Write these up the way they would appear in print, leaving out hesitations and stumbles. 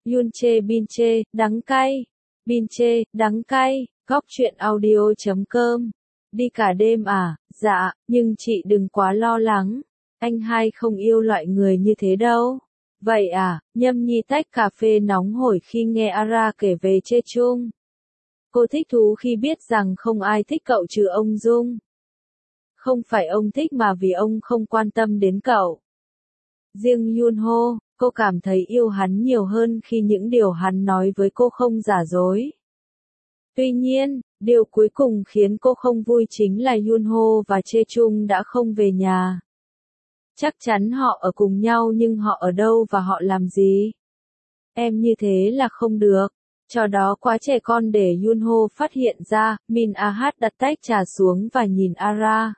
Yunche Binche, đắng cay. Binche, đắng cay. Góc truyện audio.com. Đi cả đêm à? Dạ, nhưng chị đừng quá lo lắng. Anh hai không yêu loại người như thế đâu. Vậy à? Nhâm nhi tách cà phê nóng hổi khi nghe Ara kể về Chê Chung. Cô thích thú khi biết rằng không ai thích cậu trừ ông Dung. Không phải ông thích mà vì ông không quan tâm đến cậu. Riêng Yunho, cô cảm thấy yêu hắn nhiều hơn khi những điều hắn nói với cô không giả dối. Tuy nhiên, điều cuối cùng khiến cô không vui chính là Yunho và Chê Chung đã không về nhà. Chắc chắn họ ở cùng nhau nhưng họ ở đâu và họ làm gì? Em như thế là không được. Trò đó quá trẻ con để Yunho phát hiện ra. Min Ah đặt tách trà xuống và nhìn Ara.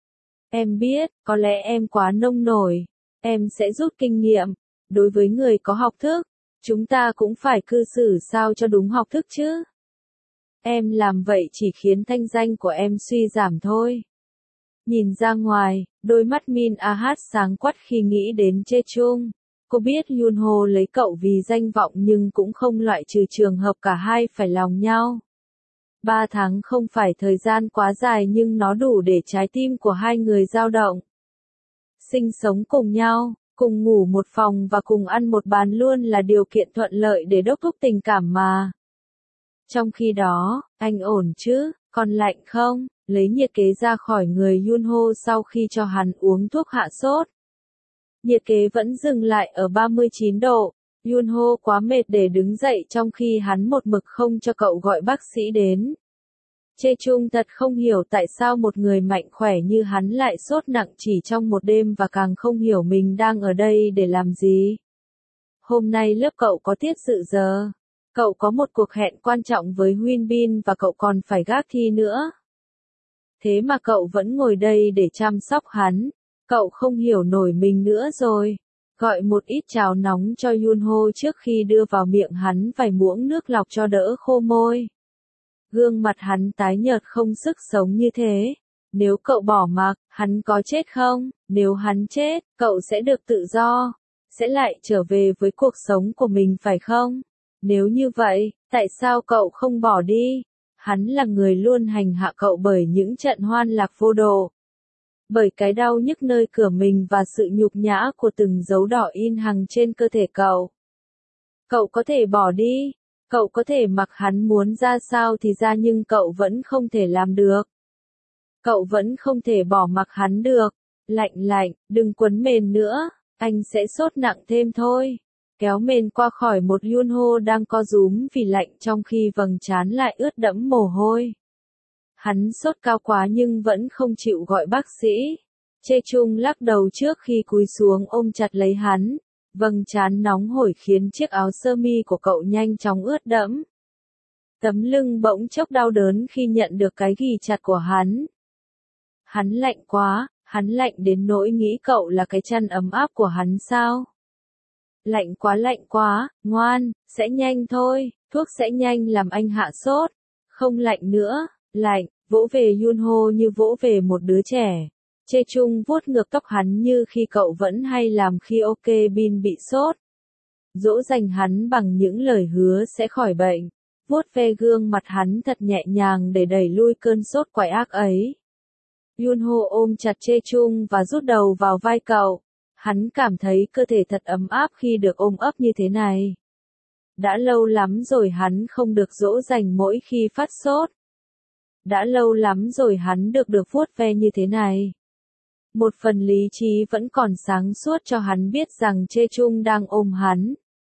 Em biết, có lẽ em quá nông nổi. Em sẽ rút kinh nghiệm. Đối với người có học thức, chúng ta cũng phải cư xử sao cho đúng học thức chứ. Em làm vậy chỉ khiến thanh danh của em suy giảm thôi. Nhìn ra ngoài, đôi mắt Min Ah sáng quắt khi nghĩ đến Chê Chung. Cô biết Yunho lấy cậu vì danh vọng nhưng cũng không loại trừ trường hợp cả hai phải lòng nhau. 3 tháng không phải thời gian quá dài nhưng nó đủ để trái tim của hai người dao động. Sinh sống cùng nhau, cùng ngủ một phòng và cùng ăn một bàn luôn là điều kiện thuận lợi để đốc thúc tình cảm mà. Trong khi đó, anh ổn chứ, còn lạnh không? Lấy nhiệt kế ra khỏi người Yunho sau khi cho hắn uống thuốc hạ sốt. Nhiệt kế vẫn dừng lại ở 39 độ. Yunho quá mệt để đứng dậy trong khi hắn một mực không cho cậu gọi bác sĩ đến. Chê Chung thật không hiểu tại sao một người mạnh khỏe như hắn lại sốt nặng chỉ trong một đêm và càng không hiểu mình đang ở đây để làm gì. Hôm nay lớp cậu có tiết dự giờ. Cậu có một cuộc hẹn quan trọng với Huyên Bin và cậu còn phải gác thi nữa. Thế mà cậu vẫn ngồi đây để chăm sóc hắn. Cậu không hiểu nổi mình nữa rồi. Gọi một ít cháo nóng cho Yunho trước khi đưa vào miệng hắn vài muỗng nước lọc cho đỡ khô môi. Gương mặt hắn tái nhợt không sức sống như thế. Nếu cậu bỏ mặc, hắn có chết không? Nếu hắn chết, cậu sẽ được tự do. Sẽ lại trở về với cuộc sống của mình phải không? Nếu như vậy, tại sao cậu không bỏ đi? Hắn là người luôn hành hạ cậu bởi những trận hoan lạc vô độ. Bởi cái đau nhức nơi cửa mình và sự nhục nhã của từng dấu đỏ in hằn trên cơ thể cậu. Cậu có thể bỏ đi. Cậu có thể mặc hắn muốn ra sao thì ra nhưng cậu vẫn không thể làm được. Cậu vẫn không thể bỏ mặc hắn được. Lạnh lạnh, đừng quấn mền nữa, anh sẽ sốt nặng thêm thôi. Kéo mền qua khỏi một Yunho đang co rúm vì lạnh trong khi vầng trán lại ướt đẫm mồ hôi. Hắn sốt cao quá nhưng vẫn không chịu gọi bác sĩ. Chê Chung lắc đầu trước khi cúi xuống ôm chặt lấy hắn. Vầng trán nóng hổi khiến chiếc áo sơ mi của cậu nhanh chóng ướt đẫm. Tấm lưng bỗng chốc đau đớn khi nhận được cái ghì chặt của hắn. Hắn lạnh quá, hắn lạnh đến nỗi nghĩ cậu là cái chăn ấm áp của hắn sao? Lạnh quá, ngoan, sẽ nhanh thôi, thuốc sẽ nhanh làm anh hạ sốt. Không lạnh nữa, lạnh, vỗ về Yunho như vỗ về một đứa trẻ. Chê Chung vuốt ngược tóc hắn như khi cậu vẫn hay làm khi Ok Bin bị sốt. Dỗ dành hắn bằng những lời hứa sẽ khỏi bệnh. Vuốt ve gương mặt hắn thật nhẹ nhàng để đẩy lui cơn sốt quái ác ấy. Yunho ôm chặt Chê Chung và rút đầu vào vai cậu. Hắn cảm thấy cơ thể thật ấm áp khi được ôm ấp như thế này. Đã lâu lắm rồi hắn không được dỗ dành mỗi khi phát sốt. Đã lâu lắm rồi hắn được vuốt ve như thế này. Một phần lý trí vẫn còn sáng suốt cho hắn biết rằng Chê Chung đang ôm hắn.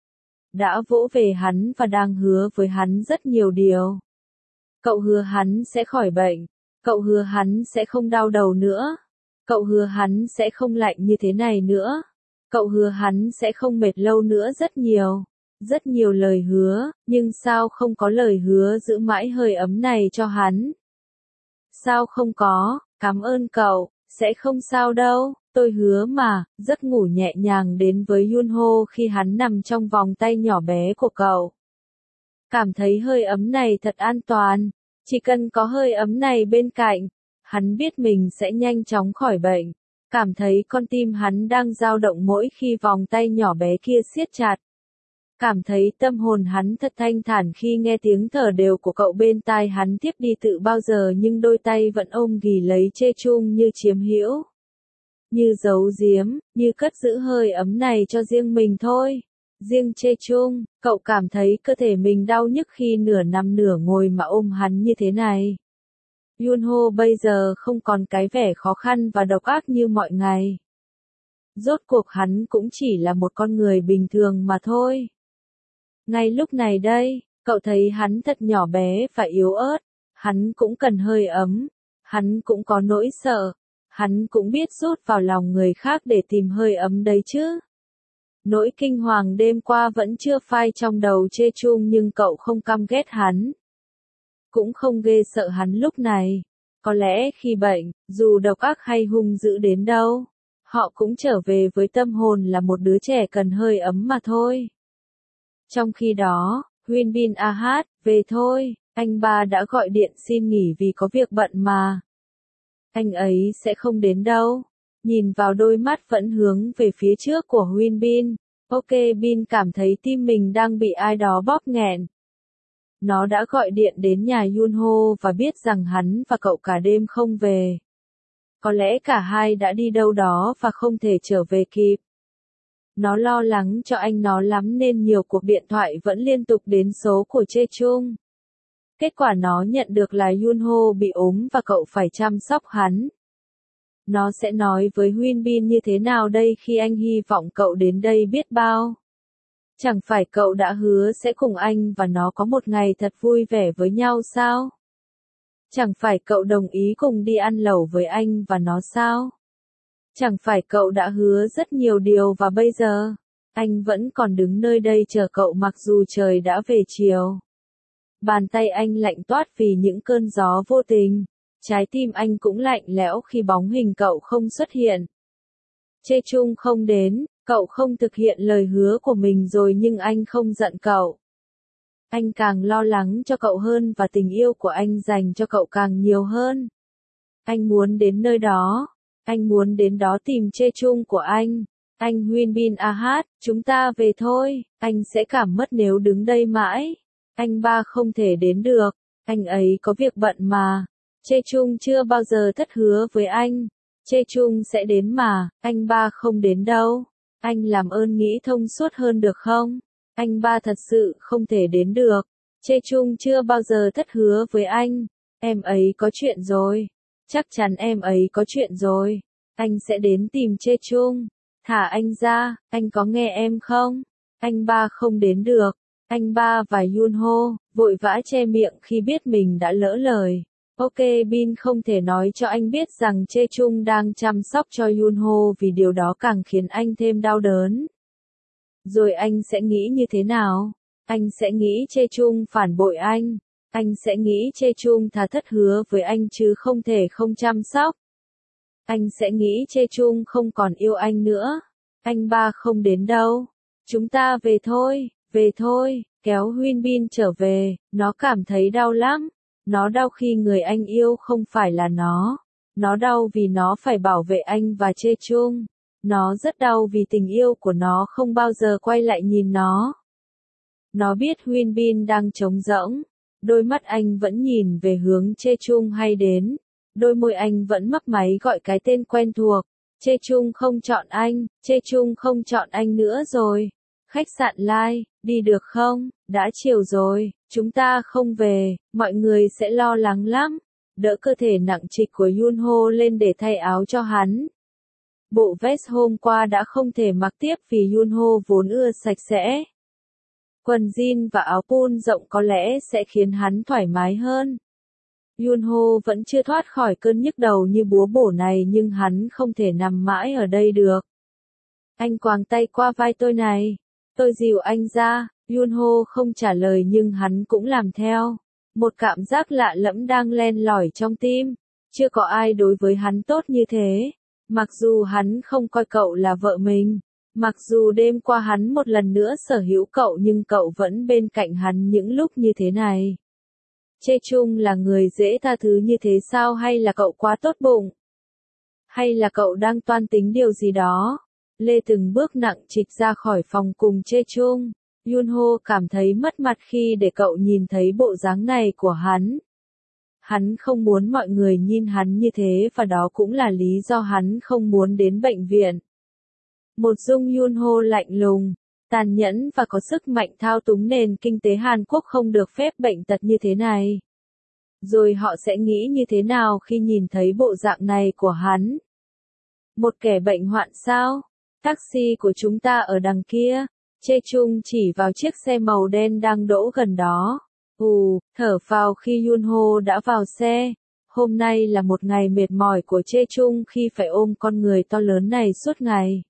Đã vỗ về hắn và đang hứa với hắn rất nhiều điều. Cậu hứa hắn sẽ khỏi bệnh. Cậu hứa hắn sẽ không đau đầu nữa. Cậu hứa hắn sẽ không lạnh như thế này nữa. Cậu hứa hắn sẽ không mệt lâu nữa rất nhiều lời hứa, nhưng sao không có lời hứa giữ mãi hơi ấm này cho hắn? Sao không có, cảm ơn cậu, sẽ không sao đâu, tôi hứa mà. Giấc ngủ nhẹ nhàng đến với Yunho khi hắn nằm trong vòng tay nhỏ bé của cậu. Cảm thấy hơi ấm này thật an toàn, chỉ cần có hơi ấm này bên cạnh, hắn biết mình sẽ nhanh chóng khỏi bệnh. Cảm thấy con tim hắn đang dao động mỗi khi vòng tay nhỏ bé kia siết chặt. Cảm thấy tâm hồn hắn thật thanh thản khi nghe tiếng thở đều của cậu bên tai hắn tiếp đi tự bao giờ, nhưng đôi tay vẫn ôm ghì lấy Chê Chung như chiếm hữu. Như giấu giếm, như cất giữ hơi ấm này cho riêng mình thôi. Riêng Chê Chung, cậu cảm thấy cơ thể mình đau nhức khi nửa nằm nửa ngồi mà ôm hắn như thế này. Yunho bây giờ không còn cái vẻ khó khăn và độc ác như mọi ngày. Rốt cuộc hắn cũng chỉ là một con người bình thường mà thôi. Ngay lúc này đây, cậu thấy hắn thật nhỏ bé và yếu ớt, hắn cũng cần hơi ấm, hắn cũng có nỗi sợ, hắn cũng biết rút vào lòng người khác để tìm hơi ấm đấy chứ. Nỗi kinh hoàng đêm qua vẫn chưa phai trong đầu Chê Chung, nhưng cậu không căm ghét hắn. Cũng không ghê sợ hắn lúc này. Có lẽ khi bệnh, dù độc ác hay hung dữ đến đâu, họ cũng trở về với tâm hồn là một đứa trẻ cần hơi ấm mà thôi. Trong khi đó, Huyên Bin Ahad, về thôi, anh ba đã gọi điện xin nghỉ vì có việc bận mà. Anh ấy sẽ không đến đâu. Nhìn vào đôi mắt vẫn hướng về phía trước của Huyên Bin, Ok Bin cảm thấy tim mình đang bị ai đó bóp nghẹn. Nó đã gọi điện đến nhà Yunho và biết rằng hắn và cậu cả đêm không về. Có lẽ cả hai đã đi đâu đó và không thể trở về kịp. Nó lo lắng cho anh nó lắm nên nhiều cuộc điện thoại vẫn liên tục đến số của Chê Chung. Kết quả nó nhận được là Yunho bị ốm và cậu phải chăm sóc hắn. Nó sẽ nói với Huyên Bin như thế nào đây khi anh hy vọng cậu đến đây biết bao? Chẳng phải cậu đã hứa sẽ cùng anh và nó có một ngày thật vui vẻ với nhau sao? Chẳng phải cậu đồng ý cùng đi ăn lẩu với anh và nó sao? Chẳng phải cậu đã hứa rất nhiều điều và bây giờ, anh vẫn còn đứng nơi đây chờ cậu mặc dù trời đã về chiều. Bàn tay anh lạnh toát vì những cơn gió vô tình. Trái tim anh cũng lạnh lẽo khi bóng hình cậu không xuất hiện. Chê Chung không đến, cậu không thực hiện lời hứa của mình rồi nhưng anh không giận cậu. Anh càng lo lắng cho cậu hơn và tình yêu của anh dành cho cậu càng nhiều hơn. Anh muốn đến nơi đó. Anh muốn đến đó tìm Chê Chung của anh. Anh Huyên Bin Ahad, chúng ta về thôi. Anh sẽ cảm mất nếu đứng đây mãi. Anh ba không thể đến được. Anh ấy có việc bận mà. Chê Chung chưa bao giờ thất hứa với anh. Chê Chung sẽ đến mà, anh ba không đến đâu. Anh làm ơn nghĩ thông suốt hơn được không? Anh ba thật sự không thể đến được. Chê Chung chưa bao giờ thất hứa với anh. Em ấy có chuyện rồi. Chắc chắn em ấy có chuyện rồi. Anh sẽ đến tìm Chê Chung. Thả anh ra, anh có nghe em không? Anh ba không đến được. Anh ba và Yunho vội vã che miệng khi biết mình đã lỡ lời. Ok Bin không thể nói cho anh biết rằng Chê Chung đang chăm sóc cho Yunho vì điều đó càng khiến anh thêm đau đớn. Rồi anh sẽ nghĩ như thế nào? Anh sẽ nghĩ Chê Chung phản bội anh. Anh sẽ nghĩ Chê Chung thà thất hứa với anh chứ không thể không chăm sóc. Anh sẽ nghĩ Chê Chung không còn yêu anh nữa. Anh ba không đến đâu. Chúng ta về thôi, kéo Huyên Bin trở về, nó cảm thấy đau lắm. Nó đau khi người anh yêu không phải là nó. Nó đau vì nó phải bảo vệ anh và Chê Chung. Nó rất đau vì tình yêu của nó không bao giờ quay lại nhìn nó. Nó biết Huyên Bin đang trống rỗng. Đôi mắt anh vẫn nhìn về hướng Chê Chung hay đến. Đôi môi anh vẫn mấp máy gọi cái tên quen thuộc. Chê Chung không chọn anh, Chê Chung không chọn anh nữa rồi. Khách sạn Lai, đi được không? Đã chiều rồi, chúng ta không về, mọi người sẽ lo lắng lắm. Đỡ cơ thể nặng trịch của Yunho lên để thay áo cho hắn. Bộ vest hôm qua đã không thể mặc tiếp vì Yunho vốn ưa sạch sẽ. Quần jean và áo pun rộng có lẽ sẽ khiến hắn thoải mái hơn. Yunho vẫn chưa thoát khỏi cơn nhức đầu như búa bổ này nhưng hắn không thể nằm mãi ở đây được. Anh quàng tay qua vai tôi này. Tôi dìu anh ra. Yunho không trả lời nhưng hắn cũng làm theo. Một cảm giác lạ lẫm đang len lỏi trong tim. Chưa có ai đối với hắn tốt như thế. Mặc dù hắn không coi cậu là vợ mình. Mặc dù đêm qua hắn một lần nữa sở hữu cậu nhưng cậu vẫn bên cạnh hắn những lúc như thế này. Chê Chung là người dễ tha thứ như thế sao hay là cậu quá tốt bụng? Hay là cậu đang toan tính điều gì đó? Lê từng bước nặng trịch ra khỏi phòng cùng Chê Chung. Yunho cảm thấy mất mặt khi để cậu nhìn thấy bộ dáng này của hắn. Hắn không muốn mọi người nhìn hắn như thế và đó cũng là lý do hắn không muốn đến bệnh viện. Một Dung Yunho lạnh lùng, tàn nhẫn và có sức mạnh thao túng nền kinh tế Hàn Quốc không được phép bệnh tật như thế này. Rồi họ sẽ nghĩ như thế nào khi nhìn thấy bộ dạng này của hắn? Một kẻ bệnh hoạn sao? Taxi của chúng ta ở đằng kia. Chê Chung chỉ vào chiếc xe màu đen đang đỗ gần đó. Thở phào khi Yunho đã vào xe. Hôm nay là một ngày mệt mỏi của Chê Chung khi phải ôm con người to lớn này suốt ngày.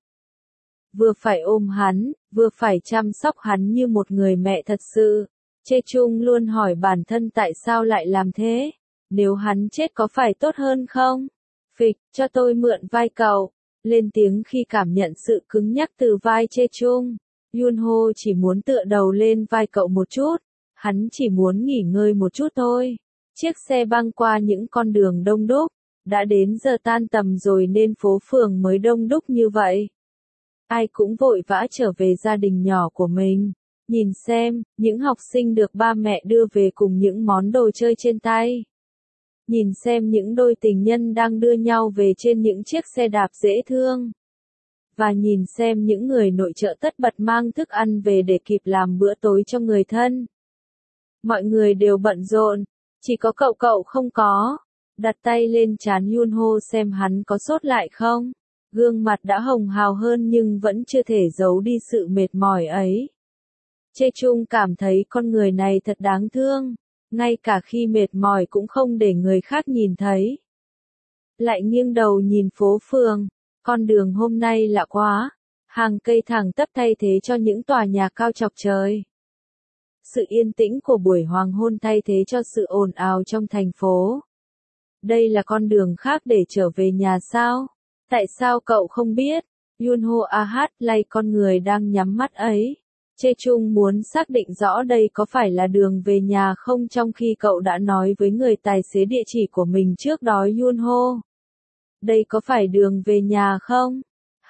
Vừa phải ôm hắn, vừa phải chăm sóc hắn như một người mẹ thật sự. Chê Chung luôn hỏi bản thân tại sao lại làm thế. Nếu hắn chết có phải tốt hơn không? Phịch, cho tôi mượn vai cậu. Lên tiếng khi cảm nhận sự cứng nhắc từ vai Chê Chung. Yunho chỉ muốn tựa đầu lên vai cậu một chút. Hắn chỉ muốn nghỉ ngơi một chút thôi. Chiếc xe băng qua những con đường đông đúc. Đã đến giờ tan tầm rồi nên phố phường mới đông đúc như vậy. Ai cũng vội vã trở về gia đình nhỏ của mình. Nhìn xem, những học sinh được ba mẹ đưa về cùng những món đồ chơi trên tay. Nhìn xem những đôi tình nhân đang đưa nhau về trên những chiếc xe đạp dễ thương. Và nhìn xem những người nội trợ tất bật mang thức ăn về để kịp làm bữa tối cho người thân. Mọi người đều bận rộn, chỉ có cậu không có. Đặt tay lên trán Yunho xem hắn có sốt lại không. Gương mặt đã hồng hào hơn nhưng vẫn chưa thể giấu đi sự mệt mỏi ấy. Chê Chung cảm thấy con người này thật đáng thương, ngay cả khi mệt mỏi cũng không để người khác nhìn thấy. Lại nghiêng đầu nhìn phố phường, con đường hôm nay lạ quá, hàng cây thẳng tắp thay thế cho những tòa nhà cao chọc trời. Sự yên tĩnh của buổi hoàng hôn thay thế cho sự ồn ào trong thành phố. Đây là con đường khác để trở về nhà sao? Tại sao cậu không biết? Yunho lay con người đang nhắm mắt ấy. Chê Chung muốn xác định rõ đây có phải là đường về nhà không trong khi cậu đã nói với người tài xế địa chỉ của mình trước đó Yunho. Đây có phải đường về nhà không?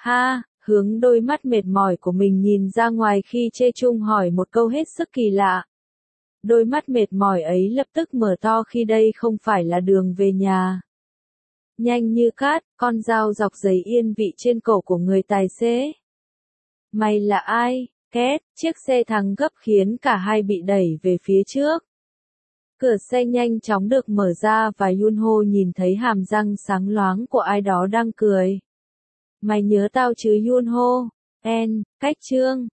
Hướng đôi mắt mệt mỏi của mình nhìn ra ngoài khi Chê Chung hỏi một câu hết sức kỳ lạ. Đôi mắt mệt mỏi ấy lập tức mở to khi đây không phải là đường về nhà. Nhanh như cát, con dao dọc giấy yên vị trên cổ của người tài xế. Mày là ai? Két, chiếc xe thắng gấp khiến cả hai bị đẩy về phía trước. Cửa xe nhanh chóng được mở ra và Yunho nhìn thấy hàm răng sáng loáng của ai đó đang cười. Mày nhớ tao chứ Yunho? Cách Trương.